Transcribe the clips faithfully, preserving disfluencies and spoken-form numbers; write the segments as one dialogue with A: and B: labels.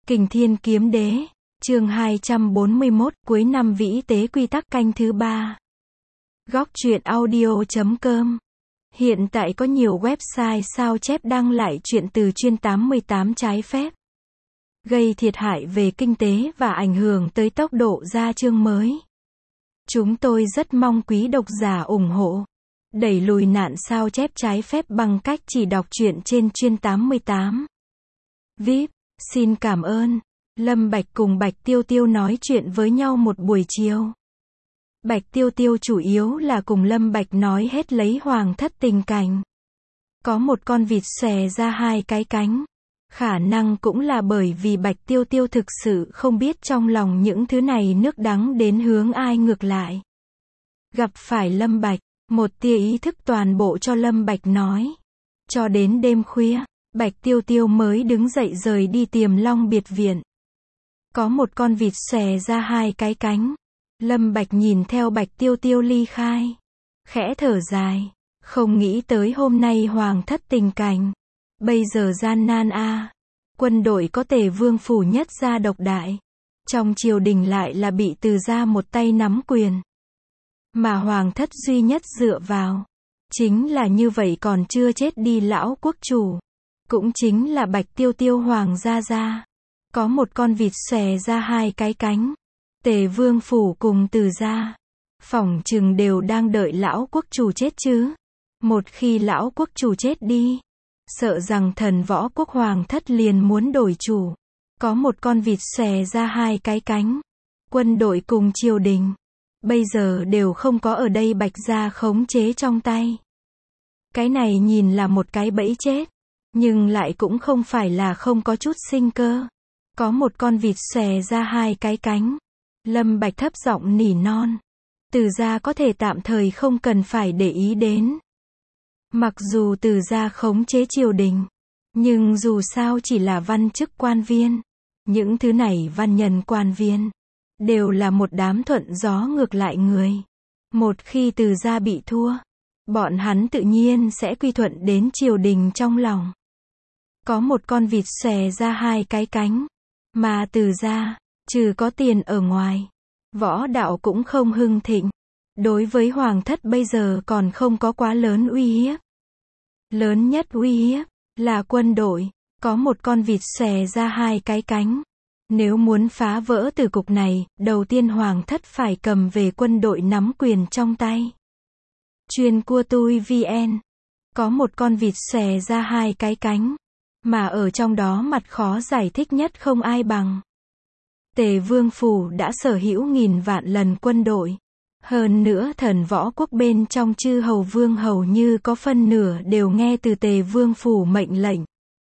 A: Kình Thiên Kiếm Đế, chương hai trăm bốn mươi mốt, cuối năm vĩ tế quy tắc canh thứ ba. Góc truyện audio chấm com. Hiện tại có nhiều website sao chép đăng lại truyện từ chuyên tám mươi tám trái phép, gây thiệt hại về kinh tế và ảnh hưởng tới tốc độ ra chương mới. Chúng tôi rất mong quý độc giả ủng hộ, đẩy lùi nạn sao chép trái phép bằng cách chỉ đọc truyện trên chuyên tám mươi tám. vê i pê, xin cảm ơn. Lâm Bạch cùng Bạch Tiêu Tiêu nói chuyện với nhau một buổi chiều. Bạch Tiêu Tiêu chủ yếu là cùng Lâm Bạch nói hết lấy hoàng thất tình cảnh. Có một con vịt xòe ra hai cái cánh. Khả năng cũng là bởi vì Bạch Tiêu Tiêu thực sự không biết trong lòng những thứ này nước đắng đến hướng ai ngược lại. Gặp phải Lâm Bạch, một tia ý thức toàn bộ cho Lâm Bạch nói. Cho đến đêm khuya, Bạch Tiêu Tiêu mới đứng dậy rời đi Tiềm Long biệt viện. Có một con vịt xòe ra hai cái cánh. Lâm Bạch nhìn theo Bạch Tiêu Tiêu ly khai, khẽ thở dài, không nghĩ tới hôm nay hoàng thất tình cảnh. Bây giờ gian nan a. À. Quân đội có Tề Vương phủ nhất gia độc đại. Trong triều đình lại là bị Từ gia một tay nắm quyền. Mà hoàng thất duy nhất dựa vào, chính là như vậy còn chưa chết đi lão quốc chủ. Cũng chính là Bạch Tiêu Tiêu hoàng gia gia. Có một con vịt xòe ra hai cái cánh. Tề Vương phủ cùng Từ gia, phỏng chừng đều đang đợi lão quốc chủ chết chứ. Một khi lão quốc chủ chết đi, sợ rằng thần võ quốc hoàng thất liền muốn đổi chủ. Có một con vịt xòe ra hai cái cánh. Quân đội cùng triều đình, bây giờ đều không có ở đây Bạch gia khống chế trong tay. Cái này nhìn là một cái bẫy chết, nhưng lại cũng không phải là không có chút sinh cơ. Có một con vịt xòe ra hai cái cánh. Lâm Bạch thấp giọng nỉ non. Từ gia có thể tạm thời không cần phải để ý đến. Mặc dù Từ gia khống chế triều đình, nhưng dù sao chỉ là văn chức quan viên. Những thứ này văn nhân quan viên, đều là một đám thuận gió ngược lại người. Một khi Từ gia bị thua, bọn hắn tự nhiên sẽ quy thuận đến triều đình trong lòng. Có một con vịt xòe ra hai cái cánh. Mà Từ gia, trừ có tiền ở ngoài, võ đạo cũng không hưng thịnh. Đối với hoàng thất bây giờ còn không có quá lớn uy hiếp. Lớn nhất uy hiếp là quân đội. Có một con vịt xòe ra hai cái cánh. Nếu muốn phá vỡ từ cục này, đầu tiên hoàng thất phải cầm về quân đội nắm quyền trong tay. Chuyên cua tui vn. Có một con vịt xòe ra hai cái cánh. Mà ở trong đó mặt khó giải thích nhất không ai bằng. Tề Vương phủ đã sở hữu nghìn vạn lần quân đội. Hơn nữa thần võ quốc bên trong chư hầu vương hầu như có phân nửa đều nghe từ Tề Vương phủ mệnh lệnh.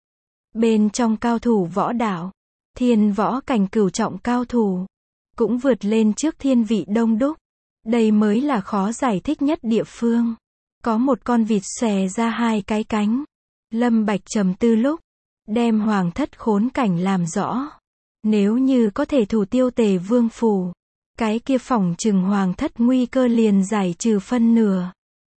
A: Bên trong cao thủ võ đạo, thiên võ cảnh cửu trọng cao thủ, cũng vượt lên trước thiên vị đông đúc. Đây mới là khó giải thích nhất địa phương. Có một con vịt xòe ra hai cái cánh. Lâm Bạch trầm tư lúc, đem hoàng thất khốn cảnh làm rõ. Nếu như có thể thủ tiêu Tề Vương phủ, cái kia phỏng chừng hoàng thất nguy cơ liền giải trừ phân nửa.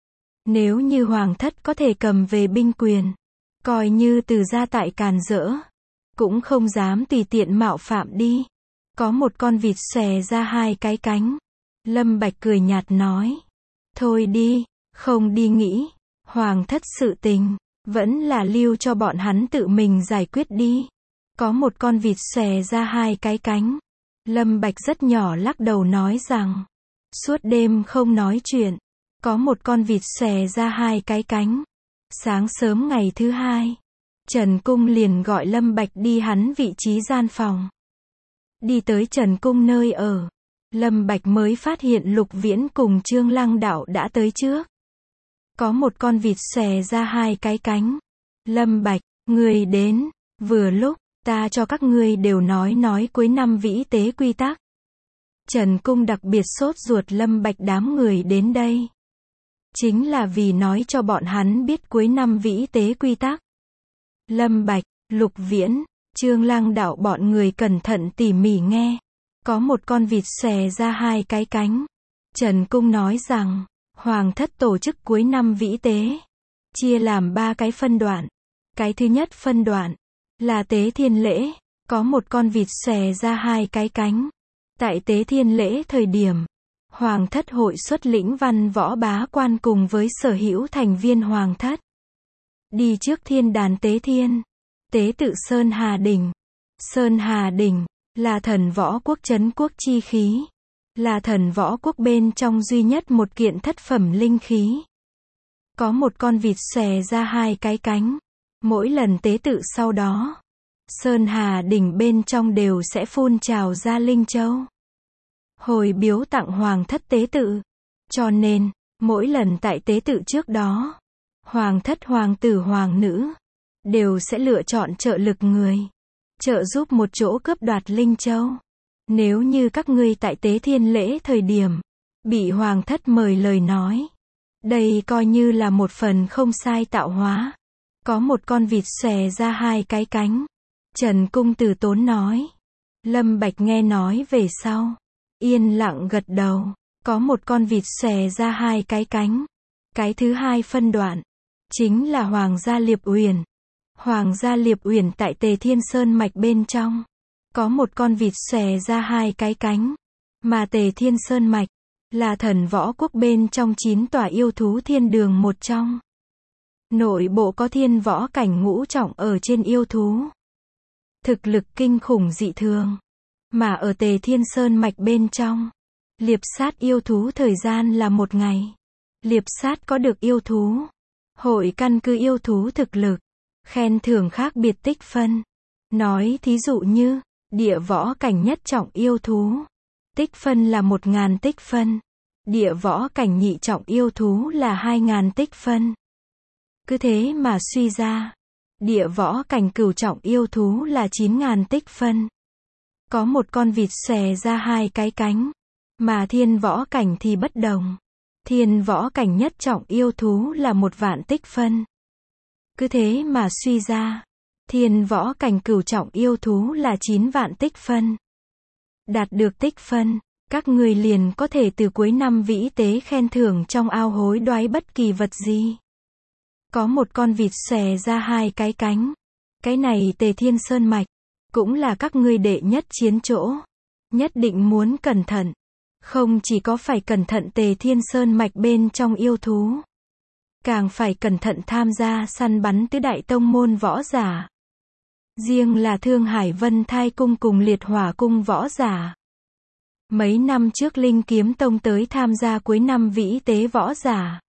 A: Nếu như hoàng thất có thể cầm về binh quyền, coi như Từ gia tại càn rỡ, cũng không dám tùy tiện mạo phạm đi. Có một con vịt xòe ra hai cái cánh. Lâm Bạch cười nhạt nói. Thôi đi, không đi nghĩ. Hoàng thất sự tình, vẫn là lưu cho bọn hắn tự mình giải quyết đi. Có một con vịt xòe ra hai cái cánh. Lâm Bạch rất nhỏ lắc đầu nói rằng, suốt đêm không nói chuyện. Có một con vịt xòe ra hai cái cánh. Sáng sớm ngày thứ hai, Trần Cung liền gọi Lâm Bạch đi hắn vị trí gian phòng. Đi tới Trần Cung nơi ở, Lâm Bạch mới phát hiện Lục Viễn cùng Trương Lăng Đạo đã tới trước. Có một con vịt xòe ra hai cái cánh. Lâm Bạch, người đến, vừa lúc, ta cho các ngươi đều nói nói cuối năm vĩ tế quy tắc. Trần Cung đặc biệt sốt ruột Lâm Bạch đám người đến đây. Chính là vì nói cho bọn hắn biết cuối năm vĩ tế quy tắc. Lâm Bạch, Lục Viễn, Trương Lăng Đạo bọn người cẩn thận tỉ mỉ nghe. Có một con vịt xòe ra hai cái cánh. Trần Cung nói rằng, hoàng thất tổ chức cuối năm vĩ tế, chia làm ba cái phân đoạn. Cái thứ nhất phân đoạn là tế thiên lễ, Có một con vịt xòe ra hai cái cánh. Tại tế thiên lễ thời điểm, Hoàng thất hội xuất lĩnh văn võ bá quan cùng với sở hữu thành viên Hoàng thất. Đi trước thiên đàn tế thiên. Tế tự Sơn Hà Đỉnh. Sơn Hà Đỉnh là thần võ quốc trấn quốc chi khí. Là thần võ quốc bên trong duy nhất một kiện thất phẩm linh khí. Có một con vịt xòe ra hai cái cánh. Mỗi lần tế tự sau đó, Sơn Hà Đỉnh bên trong đều sẽ phun trào ra linh châu. Hồi biếu tặng Hoàng thất tế tự. Cho nên, mỗi lần tại tế tự trước đó, Hoàng thất hoàng tử hoàng nữ đều sẽ lựa chọn trợ lực người, trợ giúp một chỗ cướp đoạt linh châu. Nếu như các ngươi tại tế thiên lễ thời điểm bị Hoàng thất mời lời nói, đây coi như là một phần không sai tạo hóa. Có một con vịt xòe ra hai cái cánh. Trần Cung Từ Tốn nói. Lâm Bạch nghe nói về sau, yên lặng gật đầu. Có một con vịt xòe ra hai cái cánh. Cái thứ hai phân đoạn chính là Hoàng gia Liệp Uyển. Hoàng gia Liệp Uyển tại Tề Thiên Sơn mạch bên trong, có một con vịt xòe ra hai cái cánh. Mà Tề Thiên Sơn mạch là thần võ quốc bên trong chín tòa yêu thú thiên đường một trong. Nội bộ có thiên võ cảnh ngũ trọng ở trên yêu thú. Thực lực kinh khủng dị thường. Mà ở Tề Thiên Sơn mạch bên trong, liệp sát yêu thú thời gian là một ngày. Liệp sát có được yêu thú, hội căn cứ yêu thú thực lực, khen thưởng khác biệt tích phân. Nói thí dụ như, địa võ cảnh nhất trọng yêu thú, tích phân là một ngàn tích phân. Địa võ cảnh nhị trọng yêu thú là hai ngàn tích phân. Cứ thế mà suy ra, địa võ cảnh cửu trọng yêu thú là chín ngàn tích phân. Có một con vịt xòe ra hai cái cánh. Mà thiên võ cảnh thì bất đồng. Thiên võ cảnh nhất trọng yêu thú là một vạn tích phân. Cứ thế mà suy ra, thiên võ cảnh cửu trọng yêu thú là chín vạn tích phân. Đạt được tích phân, các người liền có thể từ cuối năm vĩ tế khen thưởng trong ao hối đoái bất kỳ vật gì. Có một con vịt xòe ra hai cái cánh. Cái này Tề Thiên Sơn mạch, cũng là các ngươi đệ nhất chiến chỗ. Nhất định muốn cẩn thận. Không chỉ có phải cẩn thận Tề Thiên Sơn mạch bên trong yêu thú, càng phải cẩn thận tham gia săn bắn tứ đại tông môn võ giả. Riêng là Thương Hải Vân Thai Cung cùng Liệt Hỏa Cung võ giả. Mấy năm trước Linh Kiếm Tông tới tham gia cuối năm vĩ tế võ giả.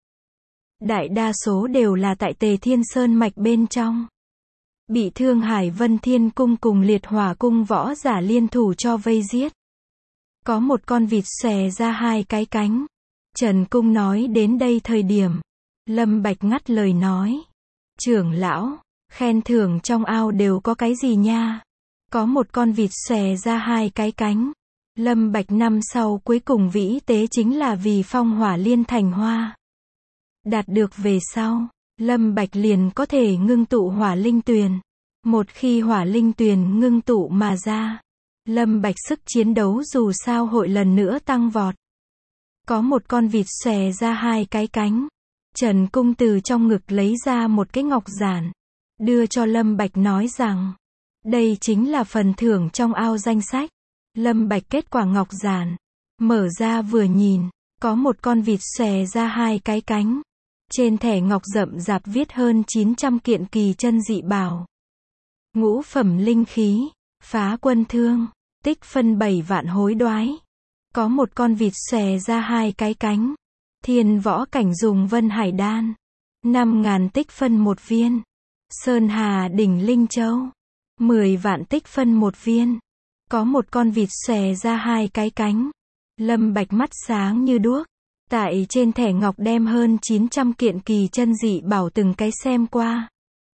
A: Đại đa số đều là tại Tề Thiên Sơn mạch bên trong. Bị Thương Hải Vân Thiên Cung cùng Liệt Hỏa Cung võ giả liên thủ cho vây giết. Có một con vịt xòe ra hai cái cánh. Trần Cung nói đến đây thời điểm, Lâm Bạch ngắt lời nói. Trưởng lão, khen thưởng trong ao đều có cái gì nha? Có một con vịt xòe ra hai cái cánh. Lâm Bạch năm sau cuối cùng vĩ tế chính là vì phong hỏa liên thành hoa. Đạt được về sau, Lâm Bạch liền có thể ngưng tụ hỏa linh tuyền. Một khi hỏa linh tuyền ngưng tụ mà ra, Lâm Bạch sức chiến đấu dù sao hội lần nữa tăng vọt. Có một con vịt xòe ra hai cái cánh. Trần Cung từ trong ngực lấy ra một cái ngọc giản, đưa cho Lâm Bạch nói rằng, đây chính là phần thưởng trong ao danh sách. Lâm Bạch kết quả ngọc giản, mở ra vừa nhìn, có một con vịt xòe ra hai cái cánh. Trên thẻ ngọc rậm rạp viết hơn chín trăm kiện kỳ chân dị bảo. Ngũ phẩm linh khí, phá quân thương, tích phân bảy vạn hối đoái. Có một con vịt xòe ra hai cái cánh. Thiên võ cảnh dùng Vân Hải Đan, năm ngàn tích phân một viên. Sơn Hà Đỉnh Linh Châu, mười vạn tích phân một viên. Có một con vịt xòe ra hai cái cánh. Lâm Bạch mắt sáng như đuốc. Tại trên thẻ ngọc đem hơn chín trăm kiện kỳ chân dị bảo từng cái xem qua.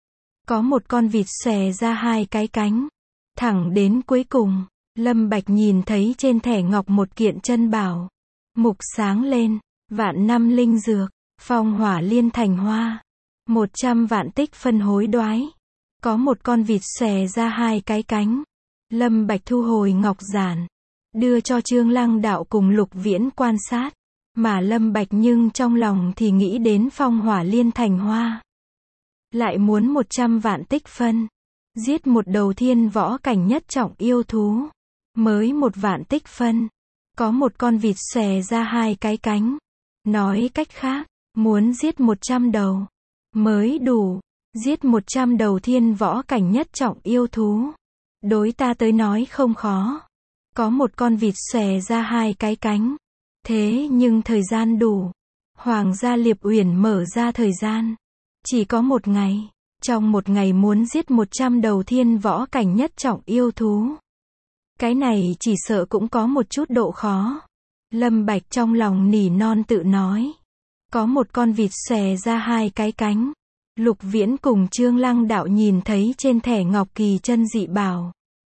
A: Có một con vịt xòe ra hai cái cánh. Thẳng đến cuối cùng, Lâm Bạch nhìn thấy trên thẻ ngọc một kiện chân bảo. Mục sáng lên, vạn năm linh dược, phong hỏa liên thành hoa. một trăm vạn tích phân hối đoái. Có một con vịt xòe ra hai cái cánh. Lâm Bạch thu hồi ngọc giản, đưa cho Trương Lăng Đạo cùng Lục Viễn quan sát. Mà Lâm Bạch nhưng trong lòng thì nghĩ đến phong hỏa liên thành hoa. Lại muốn một trăm vạn tích phân. Giết một đầu thiên võ cảnh nhất trọng yêu thú. Mới một vạn tích phân. Có một con vịt xòe ra hai cái cánh. Nói cách khác, muốn giết một trăm đầu. Mới đủ. Giết một trăm đầu thiên võ cảnh nhất trọng yêu thú. Đối ta tới nói không khó. Có một con vịt xòe ra hai cái cánh. Thế nhưng thời gian đủ. Hoàng gia Liệp Uyển mở ra thời gian. Chỉ có một ngày. Trong một ngày muốn giết một trăm đầu thiên võ cảnh nhất trọng yêu thú. Cái này chỉ sợ cũng có một chút độ khó. Lâm Bạch trong lòng nỉ non tự nói. Có một con vịt xòe ra hai cái cánh. Lục Viễn cùng Trương Lăng Đạo nhìn thấy trên thẻ ngọc kỳ chân dị bảo.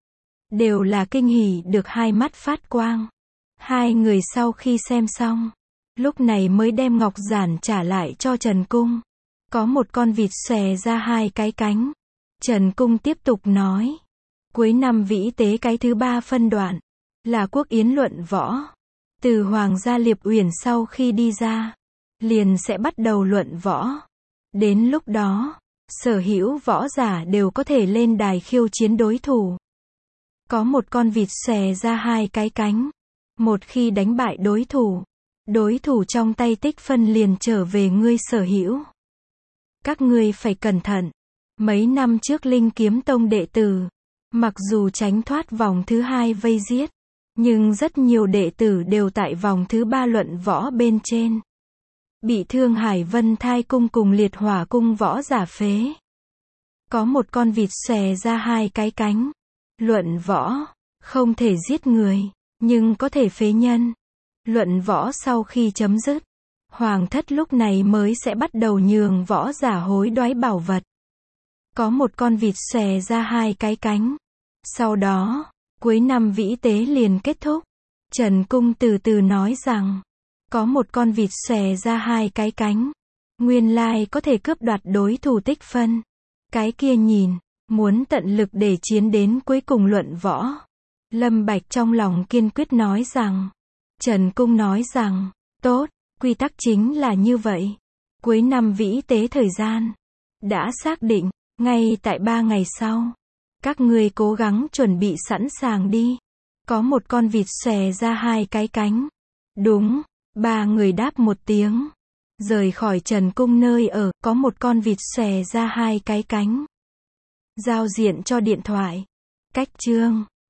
A: Đều là kinh hỉ được hai mắt phát quang. Hai người sau khi xem xong. Lúc này mới đem ngọc giản trả lại cho Trần Cung. Có một con vịt xòe ra hai cái cánh. Trần Cung tiếp tục nói. Cuối năm vĩ tế cái thứ ba phân đoạn. Là quốc yến luận võ. Từ Hoàng gia Liệp Uyển sau khi đi ra. Liền sẽ bắt đầu luận võ. Đến lúc đó, sở hữu võ giả đều có thể lên đài khiêu chiến đối thủ. Có một con vịt xòe ra hai cái cánh. Một khi đánh bại đối thủ. Đối thủ trong tay tích phân liền trở về ngươi sở hữu. Các ngươi phải cẩn thận. Mấy năm trước Linh Kiếm Tông đệ tử. Mặc dù tránh thoát vòng thứ hai vây giết. Nhưng rất nhiều đệ tử đều tại vòng thứ ba luận võ bên trên. Bị Thương Hải Vân Thai Cung cùng Liệt Hỏa Cung võ giả phế. Có một con vịt xòe ra hai cái cánh. Luận võ. Không thể giết người. Nhưng có thể phế nhân. Luận võ sau khi chấm dứt. Hoàng thất lúc này mới sẽ bắt đầu nhường võ giả hối đoái bảo vật. Có một con vịt xòe ra hai cái cánh. Sau đó, cuối năm vĩ tế liền kết thúc. Trần Cung từ từ nói rằng. Có một con vịt xòe ra hai cái cánh. Nguyên lai có thể cướp đoạt đối thủ tích phân. Cái kia nhìn, muốn tận lực để chiến đến cuối cùng luận võ. Lâm Bạch trong lòng kiên quyết nói rằng. Trần Cung nói rằng, tốt, quy tắc chính là như vậy. Cuối năm vĩ tế thời gian. Đã xác định, ngay tại ba ngày sau. Các ngươi cố gắng chuẩn bị sẵn sàng đi. Có một con vịt xòe ra hai cái cánh. Đúng, ba người đáp một tiếng. Rời khỏi Trần Cung nơi ở, có một con vịt xòe ra hai cái cánh. Giao diện cho điện thoại. Cách chương